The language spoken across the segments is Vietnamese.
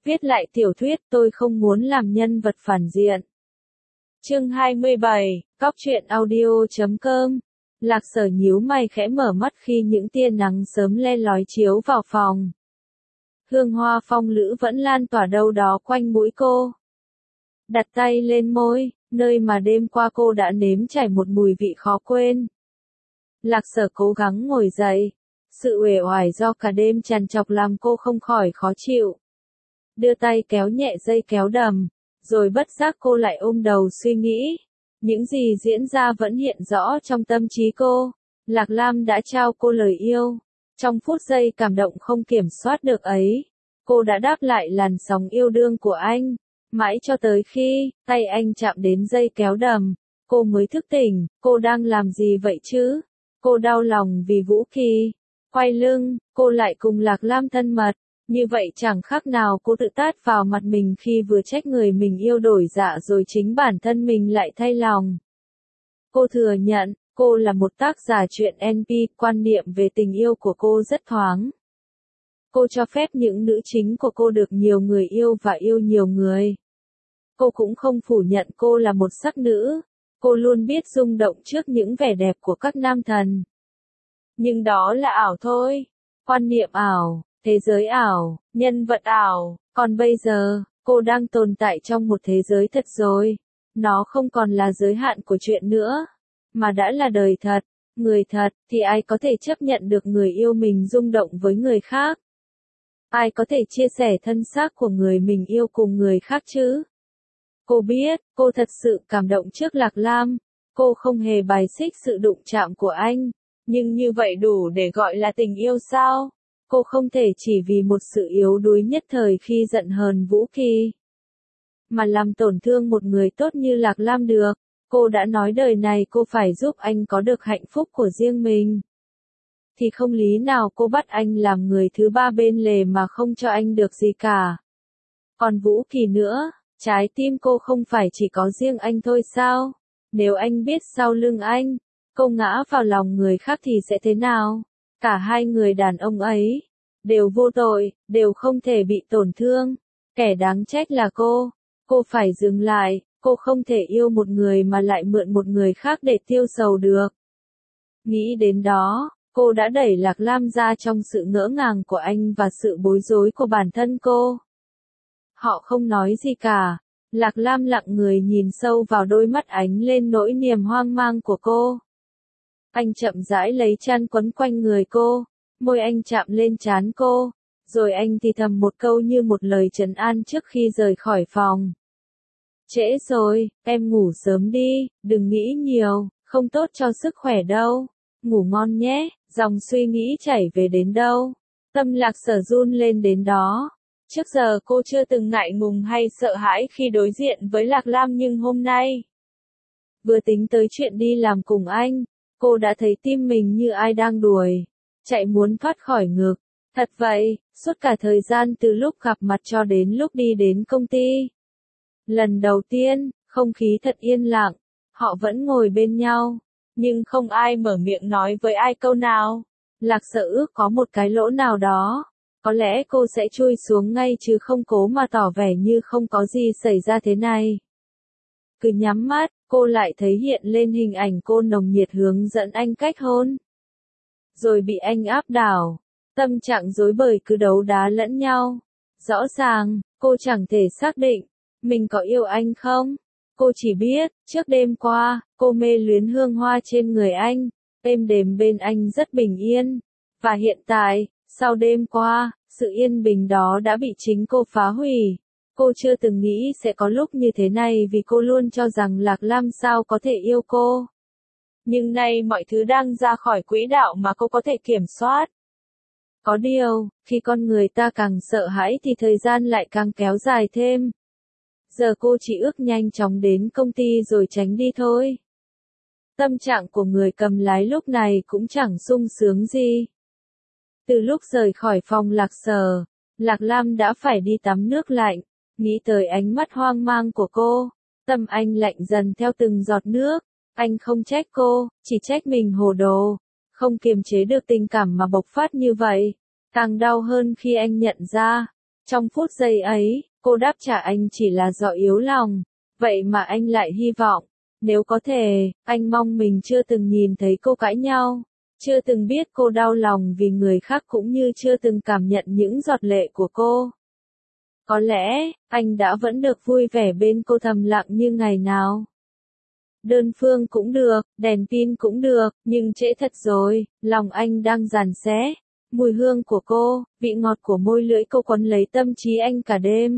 Viết lại tiểu thuyết, tôi không muốn làm nhân vật phản diện. Chương 27, Cóc truyện audio.com. Lạc Sở nhíu mày khẽ mở mắt khi những tia nắng sớm le lói chiếu vào phòng. Hương hoa phong lữ vẫn lan tỏa đâu đó quanh mũi cô. Đặt tay lên môi, nơi mà đêm qua cô đã nếm trải một mùi vị khó quên. Lạc Sở cố gắng ngồi dậy. Sự uể oải do cả đêm trằn trọc làm cô không khỏi khó chịu. Đưa tay kéo nhẹ dây kéo đầm, rồi bất giác cô lại ôm đầu suy nghĩ. Những gì diễn ra vẫn hiện rõ trong tâm trí cô. Lạc Lam đã trao cô lời yêu. Trong phút giây cảm động không kiểm soát được ấy, cô đã đáp lại làn sóng yêu đương của anh. Mãi cho tới khi tay anh chạm đến dây kéo đầm, cô mới thức tỉnh. Cô đang làm gì vậy chứ? Cô đau lòng vì Vũ Kỳ. Quay lưng, cô lại cùng Lạc Lam thân mật. Như vậy chẳng khác nào cô tự tát vào mặt mình khi vừa trách người mình yêu đổi dạ rồi chính bản thân mình lại thay lòng. Cô thừa nhận, cô là một tác giả truyện NP, quan niệm về tình yêu của cô rất thoáng. Cô cho phép những nữ chính của cô được nhiều người yêu và yêu nhiều người. Cô cũng không phủ nhận cô là một sắc nữ. Cô luôn biết rung động trước những vẻ đẹp của các nam thần. Nhưng đó là ảo thôi. Quan niệm ảo, thế giới ảo, nhân vật ảo. Còn bây giờ, cô đang tồn tại trong một thế giới thật rồi. Nó không còn là giới hạn của chuyện nữa, mà đã là đời thật. Người thật, thì ai có thể chấp nhận được người yêu mình rung động với người khác? Ai có thể chia sẻ thân xác của người mình yêu cùng người khác chứ? Cô biết, cô thật sự cảm động trước Lạc Lam. Cô không hề bài xích sự đụng chạm của anh. Nhưng như vậy đủ để gọi là tình yêu sao? Cô không thể chỉ vì một sự yếu đuối nhất thời khi giận hờn Vũ Kỳ, mà làm tổn thương một người tốt như Lạc Lam được. Cô đã nói đời này cô phải giúp anh có được hạnh phúc của riêng mình. Thì không lý nào cô bắt anh làm người thứ ba bên lề mà không cho anh được gì cả. Còn Vũ Kỳ nữa, trái tim cô không phải chỉ có riêng anh thôi sao? Nếu anh biết sau lưng anh, cô ngã vào lòng người khác thì sẽ thế nào? Cả hai người đàn ông ấy đều vô tội, đều không thể bị tổn thương. Kẻ đáng trách là cô. Cô phải dừng lại, cô không thể yêu một người mà lại mượn một người khác để tiêu sầu được. Nghĩ đến đó, cô đã đẩy Lạc Lam ra trong sự ngỡ ngàng của anh và sự bối rối của bản thân cô. Họ không nói gì cả. Lạc Lam lặng người nhìn sâu vào đôi mắt ánh lên nỗi niềm hoang mang của cô. Anh chậm rãi lấy chăn quấn quanh người cô, môi anh chạm lên trán cô, rồi anh thì thầm một câu như một lời trấn an trước khi rời khỏi phòng. Trễ rồi, em ngủ sớm đi, đừng nghĩ nhiều, không tốt cho sức khỏe đâu. Ngủ ngon nhé. Dòng suy nghĩ chảy về đến đâu, tâm Lạc Sở run lên đến đó. Trước giờ cô chưa từng ngại ngùng hay sợ hãi khi đối diện với Lạc Lam, nhưng hôm nay, vừa tính tới chuyện đi làm cùng anh, cô đã thấy tim mình như ai đang đuổi, chạy muốn thoát khỏi ngực. Thật vậy, suốt cả thời gian từ lúc gặp mặt cho đến lúc đi đến công ty. Lần đầu tiên, không khí thật yên lặng, họ vẫn ngồi bên nhau, nhưng không ai mở miệng nói với ai câu nào. Lạc Sở ước có một cái lỗ nào đó, có lẽ cô sẽ chui xuống ngay chứ không cố mà tỏ vẻ như không có gì xảy ra thế này. Cứ nhắm mắt, cô lại thấy hiện lên hình ảnh cô nồng nhiệt hướng dẫn anh cách hôn. Rồi bị anh áp đảo, tâm trạng rối bời cứ đấu đá lẫn nhau. Rõ ràng, cô chẳng thể xác định, mình có yêu anh không? Cô chỉ biết, trước đêm qua, cô mê luyến hương hoa trên người anh, êm đềm bên anh rất bình yên. Và hiện tại, sau đêm qua, sự yên bình đó đã bị chính cô phá hủy. Cô chưa từng nghĩ sẽ có lúc như thế này vì cô luôn cho rằng Lạc Lam sao có thể yêu cô. Nhưng nay mọi thứ đang ra khỏi quỹ đạo mà cô có thể kiểm soát. Có điều, khi con người ta càng sợ hãi thì thời gian lại càng kéo dài thêm. Giờ cô chỉ ước nhanh chóng đến công ty rồi tránh đi thôi. Tâm trạng của người cầm lái lúc này cũng chẳng sung sướng gì. Từ lúc rời khỏi phòng Lạc Sở, Lạc Lam đã phải đi tắm nước lạnh. Nghĩ tới ánh mắt hoang mang của cô, tâm anh lạnh dần theo từng giọt nước. Anh không trách cô, chỉ trách mình hồ đồ, không kiềm chế được tình cảm mà bộc phát như vậy. Càng đau hơn khi anh nhận ra, Trong phút giây ấy, cô đáp trả anh chỉ là do yếu lòng. Vậy mà anh lại hy vọng, nếu có thể, anh mong mình chưa từng nhìn thấy cô cãi nhau, chưa từng biết cô đau lòng vì người khác cũng như chưa từng cảm nhận những giọt lệ của cô. Có lẽ, anh đã vẫn được vui vẻ bên cô thầm lặng như ngày nào. Đơn phương cũng được, đèn pin cũng được, nhưng trễ thật rồi, lòng anh đang giằng xé. Mùi hương của cô, vị ngọt của môi lưỡi cô quấn lấy tâm trí anh cả đêm.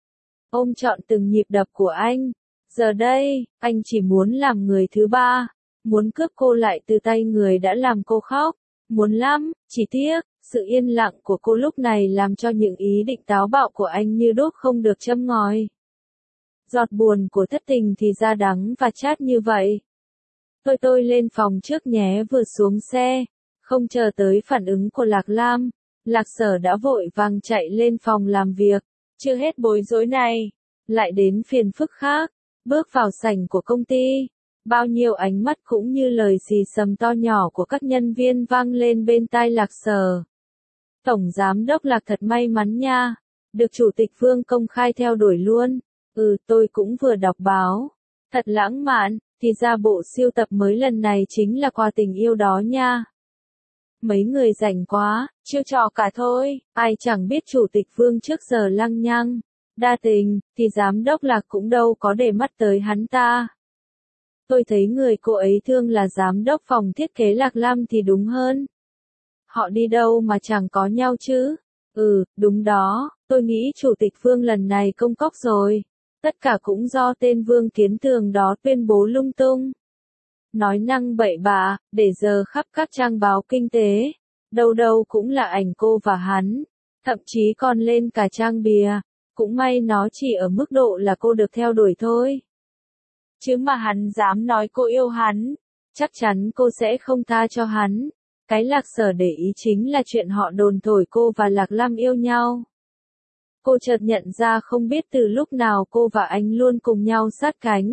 Ôm trọn từng nhịp đập của anh. Giờ đây, anh chỉ muốn làm người thứ ba. Muốn cướp cô lại từ tay người đã làm cô khóc. Muốn lắm, chỉ tiếc, sự yên lặng của cô lúc này làm cho những ý định táo bạo của anh như đốt không được châm ngòi. Giọt buồn của thất tình thì ra đắng và chát như vậy. Tôi lên phòng trước nhé, vừa xuống xe. Không chờ tới phản ứng của Lạc Lam, Lạc Sở đã vội vàng chạy lên phòng làm việc. Chưa hết bối rối này, lại đến phiền phức khác. Bước vào sảnh của công ty, bao nhiêu ánh mắt cũng như lời xì xầm to nhỏ của các nhân viên vang lên bên tai Lạc Sở. Tổng giám đốc Lạc thật may mắn nha, được chủ tịch Vương công khai theo đuổi luôn. Tôi cũng vừa đọc báo. Thật lãng mạn, thì ra bộ siêu tập mới lần này chính là quà tình yêu đó nha. Mấy người rảnh quá, chiêu trò cả thôi, ai chẳng biết chủ tịch Vương trước giờ lăng nhăng, đa tình, thì giám đốc Lạc cũng đâu có để mắt tới hắn ta. Tôi thấy người cô ấy thương là giám đốc phòng thiết kế Lạc Lam thì đúng hơn. Họ đi đâu mà chẳng có nhau chứ? Đúng đó, tôi nghĩ chủ tịch Vương lần này công cốc rồi. Tất cả cũng do tên Vương Kiến Tường đó tuyên bố lung tung. Nói năng bậy bạ, để giờ khắp các trang báo kinh tế. Đâu đâu cũng là ảnh cô và hắn. Thậm chí còn lên cả trang bìa. Cũng may nó chỉ ở mức độ là cô được theo đuổi thôi. Chứ mà hắn dám nói cô yêu hắn, chắc chắn cô sẽ không tha cho hắn. Cái Lạc Sở để ý chính là chuyện họ đồn thổi cô và Lạc Lam yêu nhau. Cô chợt nhận ra không biết từ lúc nào cô và anh luôn cùng nhau sát cánh.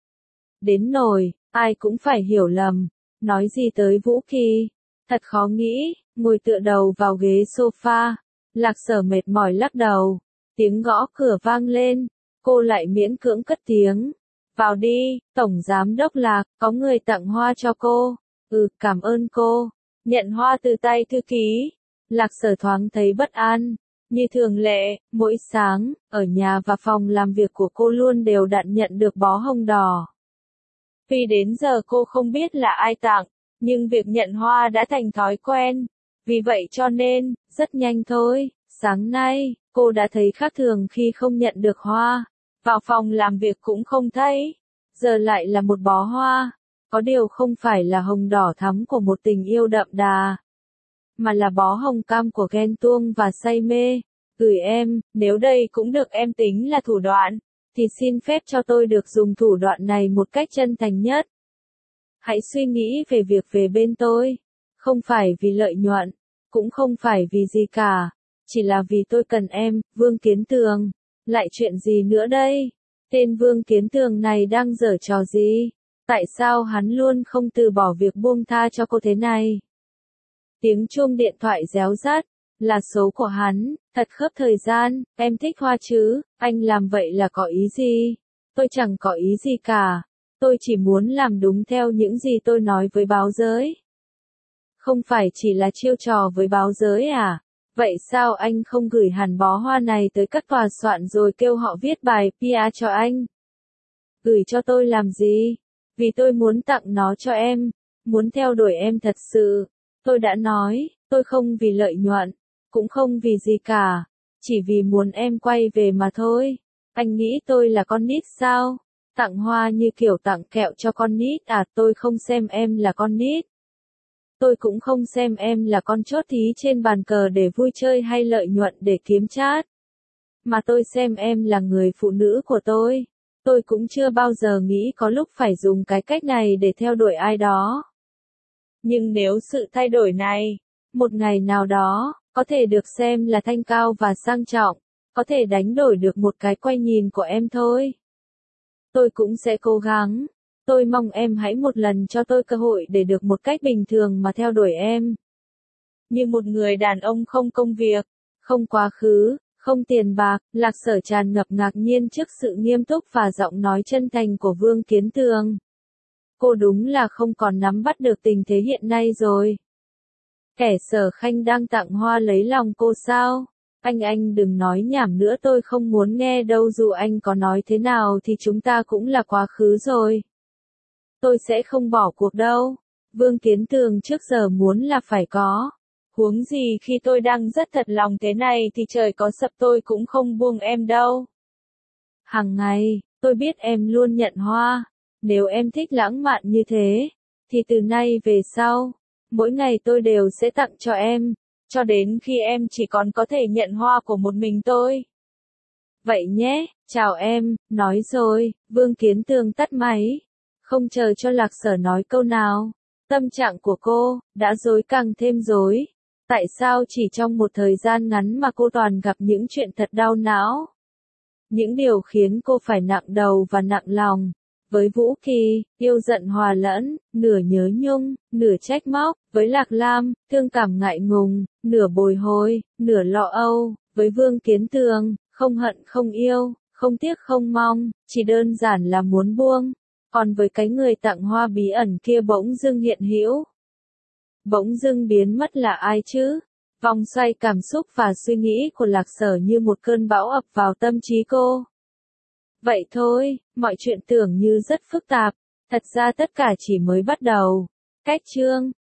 Đến nỗi, ai cũng phải hiểu lầm, nói gì tới Vũ Kỳ. Thật khó nghĩ, ngồi tựa đầu vào ghế sofa. Lạc Sở mệt mỏi lắc đầu. Tiếng gõ cửa vang lên, cô lại miễn cưỡng cất tiếng. Vào đi, Tổng Giám đốc Lạc, có người tặng hoa cho cô. Cảm ơn cô. Nhận hoa từ tay thư ký. Lạc Sở thoáng thấy bất an. Như thường lệ, mỗi sáng, ở nhà và phòng làm việc của cô luôn đều đặn nhận được bó hồng đỏ. Vì đến giờ cô không biết là ai tặng, nhưng việc nhận hoa đã thành thói quen. Vì vậy cho nên, rất nhanh thôi, sáng nay, cô đã thấy khác thường khi không nhận được hoa. Vào phòng làm việc cũng không thấy. Giờ lại là một bó hoa. Có điều không phải là hồng đỏ thắm của một tình yêu đậm đà, mà là bó hồng cam của ghen tuông và say mê. Gửi em, nếu đây cũng được em tính là thủ đoạn, thì xin phép cho tôi được dùng thủ đoạn này một cách chân thành nhất. Hãy suy nghĩ về việc về bên tôi. Không phải vì lợi nhuận, cũng không phải vì gì cả. Chỉ là vì tôi cần em, Vương Kiến Tường. Lại chuyện gì nữa đây? Tên Vương Kiến Tường này đang giở trò gì? Tại sao hắn luôn không từ bỏ việc buông tha cho cô thế này? Tiếng chuông điện thoại réo rắt, là số của hắn, thật khớp thời gian, em thích hoa chứ, anh làm vậy là có ý gì? Tôi chẳng có ý gì cả, tôi chỉ muốn làm đúng theo những gì tôi nói với báo giới. Không phải chỉ là chiêu trò với báo giới à? Vậy sao anh không gửi hẳn bó hoa này tới các tòa soạn rồi kêu họ viết bài PR cho anh? Gửi cho tôi làm gì? Vì tôi muốn tặng nó cho em, muốn theo đuổi em thật sự. Tôi đã nói, tôi không vì lợi nhuận, cũng không vì gì cả, chỉ vì muốn em quay về mà thôi. Anh nghĩ tôi là con nít sao? Tặng hoa như kiểu tặng kẹo cho con nít à? Tôi không xem em là con nít. Tôi cũng không xem em là con chốt thí trên bàn cờ để vui chơi hay lợi nhuận để kiếm chát. Mà tôi xem em là người phụ nữ của tôi. Tôi cũng chưa bao giờ nghĩ có lúc phải dùng cái cách này để theo đuổi ai đó. Nhưng nếu sự thay đổi này, một ngày nào đó, có thể được xem là thanh cao và sang trọng, có thể đánh đổi được một cái quay nhìn của em thôi. Tôi cũng sẽ cố gắng. Tôi mong em hãy một lần cho tôi cơ hội để được một cách bình thường mà theo đuổi em. Như một người đàn ông không công việc, không quá khứ, Không tiền bạc, Lạc Sở tràn ngập ngạc nhiên trước sự nghiêm túc và giọng nói chân thành của Vương Kiến Tường. Cô đúng là không còn nắm bắt được tình thế hiện nay rồi. Kẻ Sở Khanh đang tặng hoa lấy lòng cô sao? Anh đừng nói nhảm nữa, tôi không muốn nghe đâu, dù anh có nói thế nào thì chúng ta cũng là quá khứ rồi. Tôi sẽ không bỏ cuộc đâu. Vương Kiến Tường trước giờ muốn là phải có. Huống gì khi tôi đang rất thật lòng thế này thì trời có sập tôi cũng không buông em đâu. Hàng ngày, tôi biết em luôn nhận hoa. Nếu em thích lãng mạn như thế, thì từ nay về sau, mỗi ngày tôi đều sẽ tặng cho em, cho đến khi em chỉ còn có thể nhận hoa của một mình tôi. Vậy nhé, chào em, nói rồi, Vương Kiến Tường tắt máy. Không chờ cho Lạc Sở nói câu nào. Tâm trạng của cô, đã rối càng thêm rối. Tại sao chỉ trong một thời gian ngắn mà cô toàn gặp những chuyện thật đau não? Những điều khiến cô phải nặng đầu và nặng lòng. Với Vũ Kỳ, yêu giận hòa lẫn, nửa nhớ nhung, nửa trách móc. Với Lạc Lam, thương cảm ngại ngùng, nửa bồi hồi, nửa lo âu. Với Vương Kiến Tường, không hận không yêu, không tiếc không mong, chỉ đơn giản là muốn buông. Còn với cái người tặng hoa bí ẩn kia bỗng dưng hiện hữu, bỗng dưng biến mất là ai chứ? Vòng xoay cảm xúc và suy nghĩ của Lạc Sở như một cơn bão ập vào tâm trí cô. Vậy thôi, mọi chuyện tưởng như rất phức tạp, thật ra tất cả chỉ mới bắt đầu. Cách chương